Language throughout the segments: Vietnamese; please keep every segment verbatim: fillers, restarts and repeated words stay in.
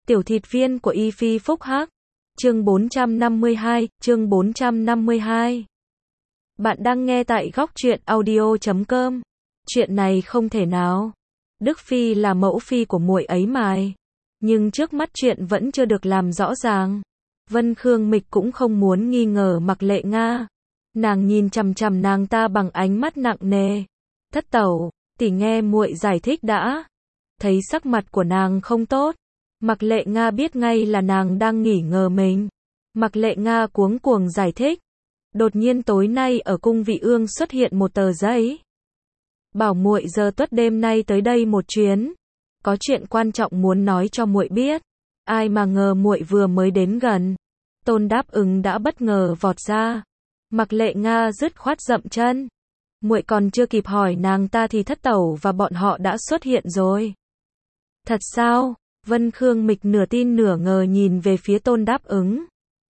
Tiểu thịt viên của Y Phi Phúc Hắc. Chương bốn trăm năm mươi hai, chương bốn trăm năm mươi hai. Bạn đang nghe tại góc truyện audio chấm com. Chuyện này không thể nào. Đức Phi là mẫu phi của muội ấy mài. Nhưng trước mắt chuyện vẫn chưa được làm rõ ràng. Vân Khương Mịch cũng không muốn nghi ngờ Mặc Lệ Nga. Nàng nhìn chằm chằm nàng ta bằng ánh mắt nặng nề. Thất tẩu, tỷ nghe muội giải thích đã. Thấy sắc mặt của nàng không tốt, Mặc Lệ Nga biết ngay là nàng đang nghi ngờ mình. Mặc Lệ Nga cuống cuồng giải thích. Đột nhiên tối nay ở cung vị ương xuất hiện một tờ giấy. Bảo muội giờ tuất đêm nay tới đây một chuyến. Có chuyện quan trọng muốn nói cho muội biết. Ai mà ngờ muội vừa mới đến gần. Tôn Đáp Ứng đã bất ngờ vọt ra. Mặc Lệ Nga dứt khoát dậm chân. Muội còn chưa kịp hỏi nàng ta thì thất tẩu và bọn họ đã xuất hiện rồi. Thật sao? Vân Khương Mịch nửa tin nửa ngờ nhìn về phía Tôn Đáp Ứng.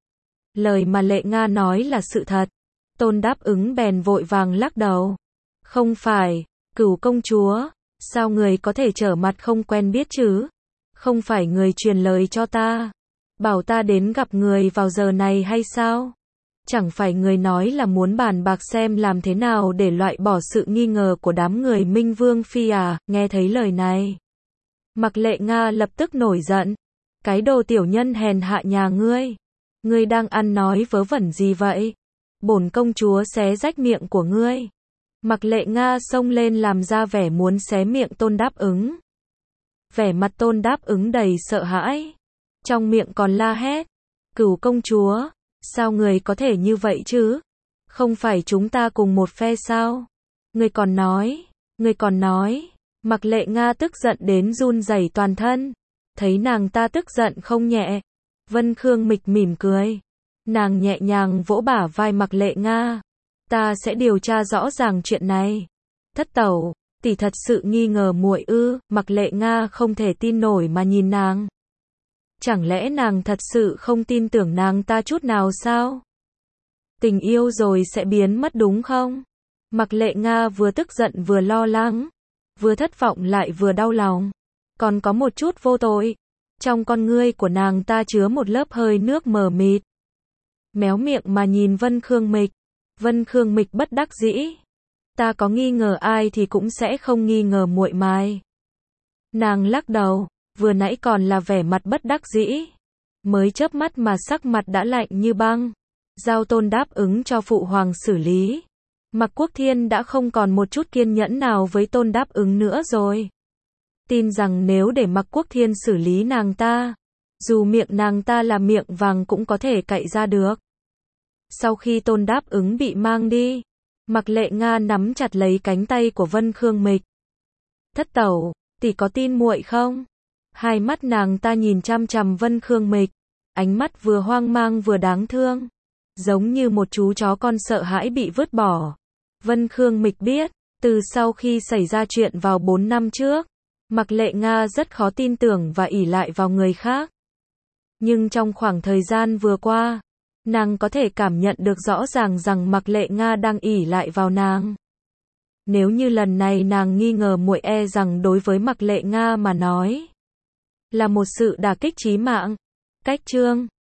Lời mà Lệ Nga nói là sự thật. Tôn Đáp Ứng bèn vội vàng lắc đầu. Không phải, Cửu công chúa, sao người có thể trở mặt không quen biết chứ? Không phải người truyền lời cho ta, bảo ta đến gặp người vào giờ này hay sao? Chẳng phải người nói là muốn bàn bạc xem làm thế nào để loại bỏ sự nghi ngờ của đám người Minh Vương Phi à? Nghe thấy lời này, Mặc Lệ Nga lập tức nổi giận. Cái đồ tiểu nhân hèn hạ nhà ngươi, ngươi đang ăn nói vớ vẩn gì vậy? Bổn công chúa xé rách miệng của ngươi. Mặc Lệ Nga xông lên làm ra vẻ muốn xé miệng Tôn Đáp Ứng. Vẻ mặt Tôn Đáp Ứng đầy sợ hãi, trong miệng còn la hét. Cửu công chúa, sao người có thể như vậy chứ? Không phải chúng ta cùng một phe sao? Người còn nói, người còn nói. Mặc Lệ Nga tức giận đến run rẩy toàn thân. Thấy nàng ta tức giận không nhẹ, Vân Khương Mịch mỉm cười. Nàng nhẹ nhàng vỗ bả vai Mặc Lệ Nga. Ta sẽ điều tra rõ ràng chuyện này. Thất tẩu, tỷ thật sự nghi ngờ muội ư? Mặc Lệ Nga không thể tin nổi mà nhìn nàng. Chẳng lẽ nàng thật sự không tin tưởng nàng ta chút nào sao? Tình yêu rồi sẽ biến mất đúng không? Mặc Lệ Nga vừa tức giận vừa lo lắng, vừa thất vọng lại vừa đau lòng, còn có một chút vô tội. Trong con ngươi của nàng ta chứa một lớp hơi nước mờ mịt. Méo miệng mà nhìn Vân Khương Mịch. Vân Khương Mịch bất đắc dĩ. Ta có nghi ngờ ai thì cũng sẽ không nghi ngờ muội mài. Nàng lắc đầu, vừa nãy còn là vẻ mặt bất đắc dĩ, mới chớp mắt mà sắc mặt đã lạnh như băng. Giao Tôn Đáp Ứng cho phụ hoàng xử lý. Mặc Quốc Thiên đã không còn một chút kiên nhẫn nào với Tôn Đáp Ứng nữa rồi. Tin rằng nếu để Mặc Quốc Thiên xử lý nàng ta, dù miệng nàng ta là miệng vàng cũng có thể cạy ra được. Sau khi Tôn Đáp Ứng bị mang đi, Mặc Lệ Nga nắm chặt lấy cánh tay của Vân Khương Mịch. Thất tẩu, tỷ có tin muội không? Hai mắt nàng ta nhìn chăm chằm Vân Khương Mịch, ánh mắt vừa hoang mang vừa đáng thương, giống như một chú chó con sợ hãi bị vứt bỏ. Vân Khương Mịch biết, từ sau khi xảy ra chuyện vào bốn năm trước, Mặc Lệ Nga rất khó tin tưởng và ỷ lại vào người khác. Nhưng trong khoảng thời gian vừa qua, nàng có thể cảm nhận được rõ ràng rằng Mặc Lệ Nga đang ỷ lại vào nàng. Nếu như lần này nàng nghi ngờ muội, e rằng đối với Mặc Lệ Nga mà nói là một sự đả kích chí mạng. Cách chương